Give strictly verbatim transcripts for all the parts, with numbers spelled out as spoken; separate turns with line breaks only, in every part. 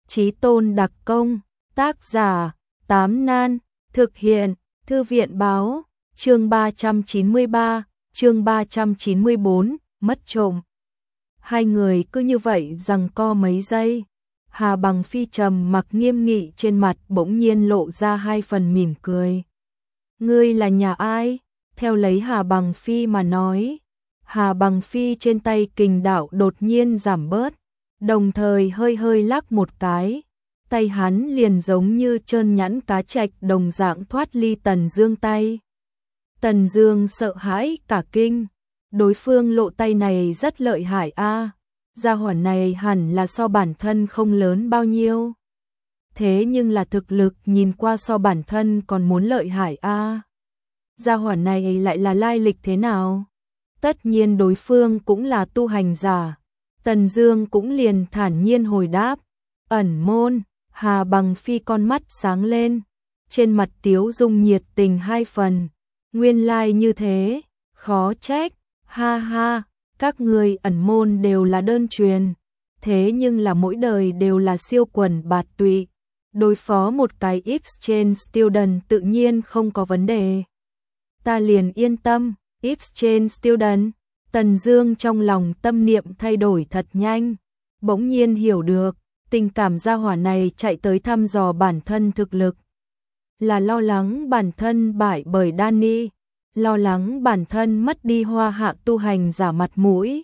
Chí tôn đặc công, tác giả, Tám Nan, thực hiện, Thư viện báo, chương ba trăm chín mươi ba, chương ba trăm chín mươi bốn, mất trộm. Hai người cứ như vậy giằng co mấy giây. Hà Bằng Phi trầm mặc nghiêm nghị trên mặt bỗng nhiên lộ ra hai phần mỉm cười. Ngươi là nhà ai? Theo lấy Hà Bằng Phi mà nói. Hà Bằng Phi trên tay kình đạo đột nhiên giảm bớt, đồng thời hơi hơi lắc một cái. Tay hắn liền giống như trơn nhẵn cá trạch đồng dạng thoát ly Tần Dương tay. Tần Dương sợ hãi cả kinh. Đối phương lộ tay này rất lợi hại a. Gia hỏa này hẳn là so bản thân không lớn bao nhiêu. Thế nhưng là thực lực nhìn qua so bản thân còn muốn lợi hại a. Gia hỏa này lại là lai lịch thế nào? Tất nhiên đối phương cũng là tu hành giả. Tần Dương cũng liền thản nhiên hồi đáp. Ẩn môn. Hà Bằng Phi con mắt sáng lên. Trên mặt tiếu dung nhiệt tình hai phần. Nguyên lai như thế. Khó trách. Ha ha. Các người ẩn môn đều là đơn truyền. Thế nhưng là mỗi đời đều là siêu quần bạt tụy. Đối phó một cái exchange student tự nhiên không có vấn đề. Ta liền yên tâm. Exchange student. Tần Dương trong lòng tâm niệm thay đổi thật nhanh. Bỗng nhiên hiểu được. Tình cảm gia hỏa này chạy tới thăm dò bản thân thực lực. Là lo lắng bản thân bại bởi Danny. Lo lắng bản thân mất đi hoa hạ tu hành giả mặt mũi.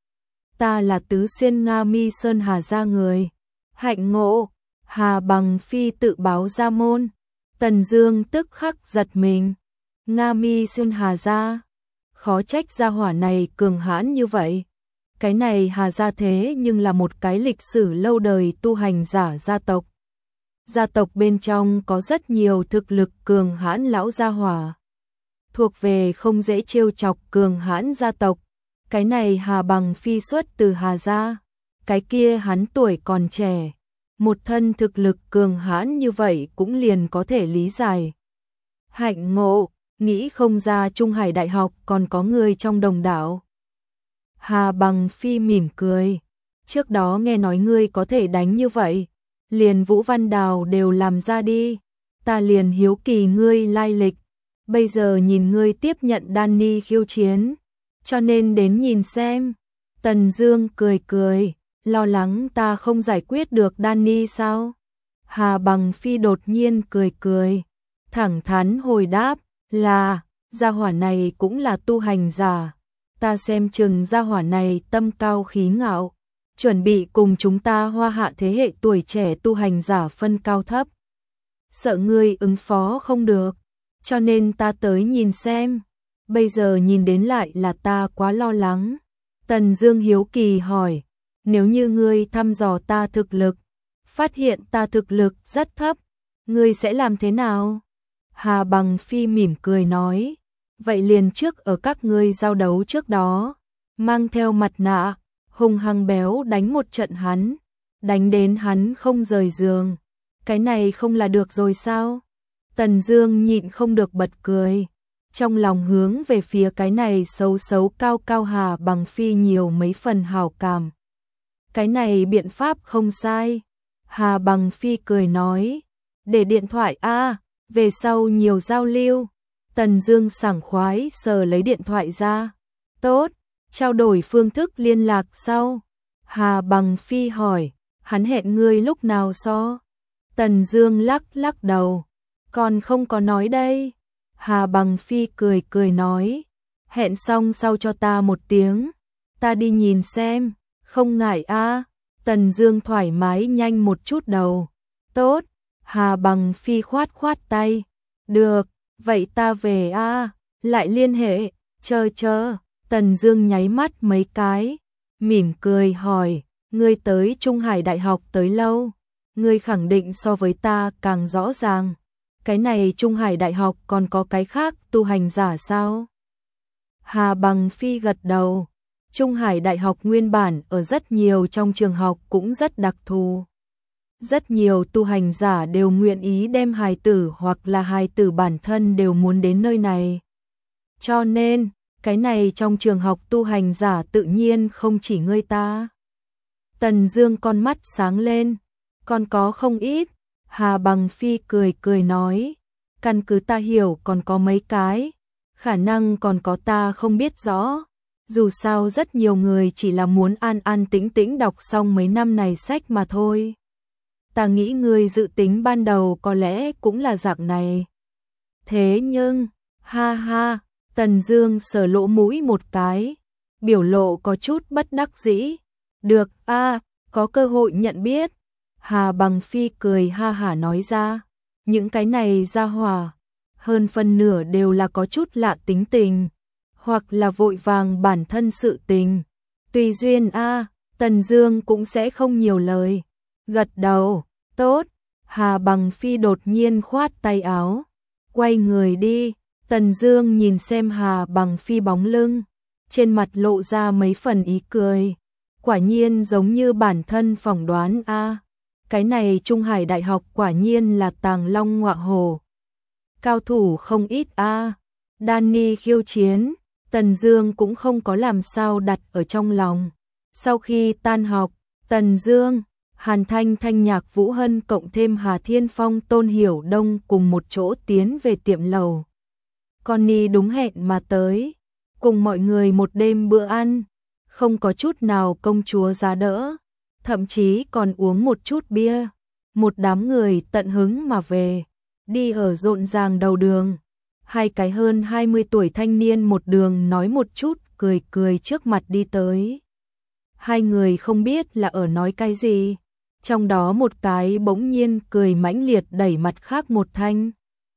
Ta là Tứ Xuyên Nga Mi Sơn Hà gia người. Hạnh ngộ. Hà Bằng Phi tự báo ra môn. Tần Dương tức khắc giật mình. Nga Mi Sơn Hà gia. Khó trách gia hỏa này cường hãn như vậy. Cái này Hà gia thế nhưng là một cái lịch sử lâu đời tu hành giả gia tộc. Gia tộc bên trong có rất nhiều thực lực cường hãn lão gia hỏa. Thuộc về không dễ trêu chọc cường hãn gia tộc. Cái này Hà Bằng Phi xuất từ Hà gia. Cái kia hắn tuổi còn trẻ. Một thân thực lực cường hãn như vậy cũng liền có thể lý giải. Hạnh ngộ, nghĩ không ra Trung Hải Đại học còn có người trong đồng đảo. Hà Bằng Phi mỉm cười. Trước đó nghe nói ngươi có thể đánh như vậy. Liền Vũ Văn Đào đều làm ra đi. Ta liền hiếu kỳ ngươi lai lịch. Bây giờ nhìn ngươi tiếp nhận Danny khiêu chiến. Cho nên đến nhìn xem. Tần Dương cười cười. Lo lắng ta không giải quyết được Danny sao? Hà Bằng Phi đột nhiên cười cười. Thẳng thắn hồi đáp. Là, gia hỏa này cũng là tu hành giả. Ta xem chừng gia hỏa này tâm cao khí ngạo. Chuẩn bị cùng chúng ta hoa hạ thế hệ tuổi trẻ tu hành giả phân cao thấp. Sợ ngươi ứng phó không được. Cho nên ta tới nhìn xem. Bây giờ nhìn đến lại là ta quá lo lắng. Tần Dương hiếu kỳ hỏi. Nếu như ngươi thăm dò ta thực lực. Phát hiện ta thực lực rất thấp. Ngươi sẽ làm thế nào? Hà Bằng Phi mỉm cười nói. Vậy liền trước ở các ngươi giao đấu trước đó. Mang theo mặt nạ. Hung hăng béo đánh một trận hắn. Đánh đến hắn không rời giường. Cái này không là được rồi sao? Tần Dương nhịn không được bật cười. Trong lòng hướng về phía cái này xấu xấu cao cao Hà Bằng Phi nhiều mấy phần hảo cảm. Cái này biện pháp không sai. Hà Bằng Phi cười nói. Để điện thoại a, về sau nhiều giao lưu. Tần Dương sảng khoái sờ lấy điện thoại ra. Tốt, trao đổi phương thức liên lạc sau. Hà Bằng Phi hỏi. Hắn hẹn ngươi lúc nào so? Tần Dương lắc lắc đầu. Còn không có nói đây. Hà Bằng Phi cười cười nói. Hẹn xong sau cho ta một tiếng. Ta đi nhìn xem. Không ngại a. Tần Dương thoải mái nhanh một chút đầu. Tốt. Hà Bằng Phi khoát khoát tay. Được, vậy ta về a. Lại liên hệ. Chờ chờ. Tần Dương nháy mắt mấy cái. Mỉm cười hỏi. Ngươi tới Trung Hải Đại học tới lâu. Ngươi khẳng định so với ta càng rõ ràng. Cái này Trung Hải Đại học còn có cái khác tu hành giả sao? Hà Bằng Phi gật đầu. Trung Hải Đại học nguyên bản ở rất nhiều trong trường học cũng rất đặc thù. Rất nhiều tu hành giả đều nguyện ý đem hài tử hoặc là hài tử bản thân đều muốn đến nơi này. Cho nên, cái này trong trường học tu hành giả tự nhiên không chỉ ngươi ta. Tần Dương con mắt sáng lên. Còn có không ít, Hà Bằng Phi cười cười nói, căn cứ ta hiểu còn có mấy cái, khả năng còn có ta không biết rõ. Dù sao rất nhiều người chỉ là muốn an an tĩnh tĩnh đọc xong mấy năm này sách mà thôi. Ta nghĩ người dự tính ban đầu có lẽ cũng là dạng này. Thế nhưng, ha ha, Tần Dương sờ lỗ mũi một cái, biểu lộ có chút bất đắc dĩ. Được a, có cơ hội nhận biết. Hà Bằng Phi cười ha hả nói ra, những cái này ra hỏa, hơn phân nửa đều là có chút lạ tính tình, hoặc là vội vàng bản thân sự tình. Tùy duyên a, Tần Dương cũng sẽ không nhiều lời. Gật đầu, tốt. Hà Bằng Phi đột nhiên khoát tay áo, quay người đi. Tần Dương nhìn xem Hà Bằng Phi bóng lưng, trên mặt lộ ra mấy phần ý cười. Quả nhiên giống như bản thân phỏng đoán a. Cái này Trung Hải Đại học quả nhiên là tàng long ngọa hổ. Cao thủ không ít a. Danny khiêu chiến, Tần Dương cũng không có làm sao đặt ở trong lòng. Sau khi tan học, Tần Dương, Hàn Thanh Thanh Nhạc Vũ Hân cộng thêm Hà Thiên Phong Tôn Hiểu Đông cùng một chỗ tiến về tiệm lầu. Connie đúng hẹn mà tới, cùng mọi người một đêm bữa ăn, không có chút nào công chúa giá đỡ, thậm chí còn uống một chút bia. Một đám người tận hứng mà về, đi ở rộn ràng đầu đường. Hai cái hơn hai mươi tuổi thanh niên một đường nói một chút, cười cười trước mặt đi tới. Hai người không biết là ở nói cái gì, trong đó một cái bỗng nhiên cười mãnh liệt đẩy mặt khác một thanh.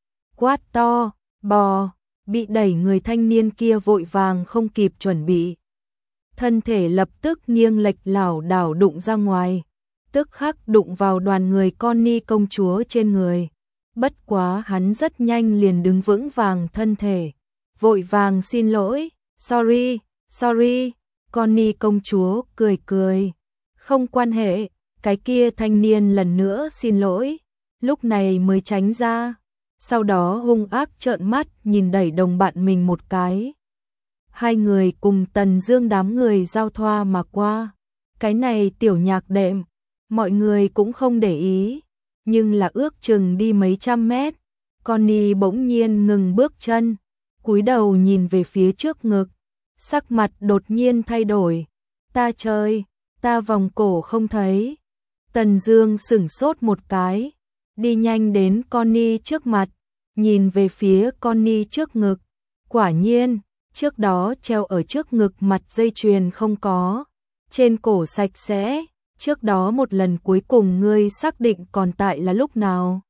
Quát to, bò, bị đẩy người thanh niên kia vội vàng không kịp chuẩn bị. Thân thể lập tức nghiêng lệch lảo đảo đụng ra ngoài, tức khắc đụng vào đoàn người Connie công chúa trên người. Bất quá hắn rất nhanh liền đứng vững vàng thân thể, vội vàng xin lỗi, sorry, sorry. Connie công chúa cười cười, không quan hệ. Cái kia thanh niên lần nữa xin lỗi, lúc này mới tránh ra, sau đó hung ác trợn mắt nhìn đẩy đồng bạn mình một cái. Hai người cùng Tần Dương đám người giao thoa mà qua. Cái này tiểu nhạc đệm, mọi người cũng không để ý, nhưng là ước chừng đi mấy trăm mét, Connie bỗng nhiên ngừng bước chân, cúi đầu nhìn về phía trước ngực, sắc mặt đột nhiên thay đổi. Ta trời, ta vòng cổ không thấy. Tần Dương sững sốt một cái, đi nhanh đến Connie trước mặt, nhìn về phía Connie trước ngực. Quả nhiên, trước đó treo ở trước ngực mặt dây chuyền không có, trên cổ sạch sẽ. Trước đó một lần cuối cùng ngươi xác định còn tại là lúc nào?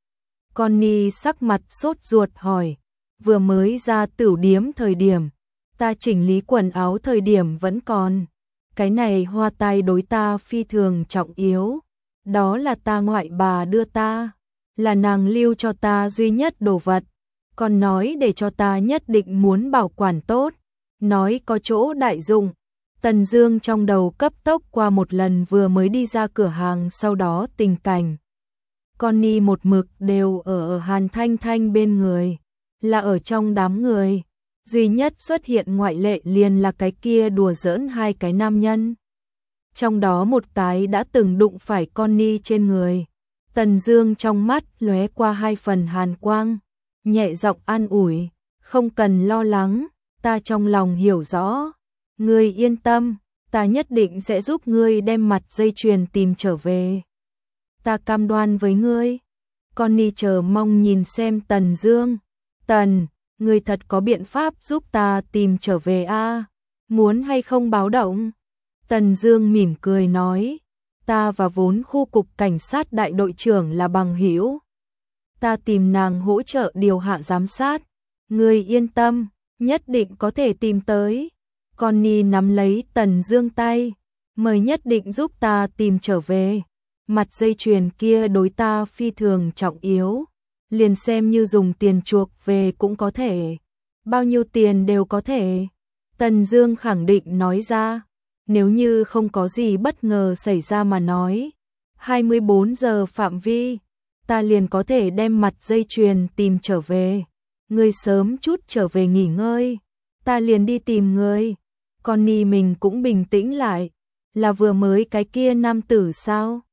Connie sắc mặt sốt ruột hỏi. Vừa mới ra tửu điếm thời điểm, ta chỉnh lý quần áo thời điểm vẫn còn. Cái này hoa tai đối ta phi thường trọng yếu. Đó là ta ngoại bà đưa ta, là nàng lưu cho ta duy nhất đồ vật, còn nói để cho ta nhất định muốn bảo quản tốt, nói có chỗ đại dụng. Tần Dương trong đầu cấp tốc qua một lần vừa mới đi ra cửa hàng sau đó tình cảnh. Connie một mực đều ở, ở Hàn Thanh Thanh bên người, là ở trong đám người. Duy nhất xuất hiện ngoại lệ liền là cái kia đùa giỡn hai cái nam nhân. Trong đó một cái đã từng đụng phải Connie trên người. Tần Dương trong mắt lóe qua hai phần hàn quang, nhẹ giọng an ủi, không cần lo lắng, ta trong lòng hiểu rõ. Ngươi yên tâm, ta nhất định sẽ giúp ngươi đem mặt dây chuyền tìm trở về. Ta cam đoan với ngươi. Connie chờ mong nhìn xem Tần Dương. Tần, ngươi thật có biện pháp giúp ta tìm trở về a? À? Muốn hay không báo động? Tần Dương mỉm cười nói, ta và vốn khu cục cảnh sát đại đội trưởng là bằng hữu. Ta tìm nàng hỗ trợ điều hạ giám sát. Ngươi yên tâm, nhất định có thể tìm tới. Connie nắm lấy Tần Dương tay, mời nhất định giúp ta tìm trở về. Mặt dây chuyền kia đối ta phi thường trọng yếu, liền xem như dùng tiền chuộc về cũng có thể. Bao nhiêu tiền đều có thể. Tần Dương khẳng định nói ra, nếu như không có gì bất ngờ xảy ra mà nói, hai mươi bốn giờ phạm vi, ta liền có thể đem mặt dây chuyền tìm trở về. Ngươi sớm chút trở về nghỉ ngơi, ta liền đi tìm ngươi. Connie mình cũng bình tĩnh lại, là vừa mới cái kia nam tử sao?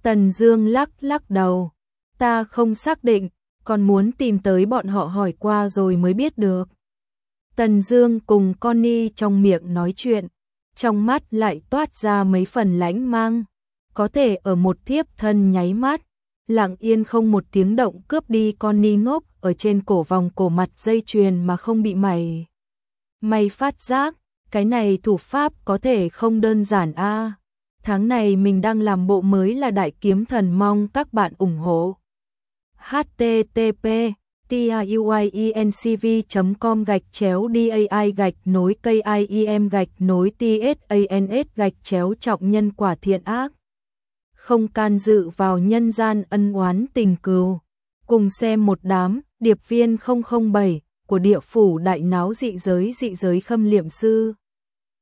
Tần Dương lắc lắc đầu. Ta không xác định, còn muốn tìm tới bọn họ hỏi qua rồi mới biết được. Tần Dương cùng Connie trong miệng nói chuyện, trong mắt lại toát ra mấy phần lãnh mang. Có thể ở một thiếp thân nháy mắt, lặng yên không một tiếng động cướp đi Connie ngốc ở trên cổ vòng cổ mặt dây chuyền mà không bị mày. Mày phát giác, cái này thủ pháp có thể không đơn giản a. À. Tháng này mình đang làm bộ mới là Đại Kiếm Thần, mong các bạn ủng hộ. h t t p tuyiencv chấm com gạch chéo dai gạch nối kim gạch nối tsans gạch chéo trọng nhân quả thiện ác. Không can dự vào nhân gian ân oán tình cừu. Cùng xem một đám điệp viên không không bảy của địa phủ đại náo dị giới dị giới Khâm Liệm Sư.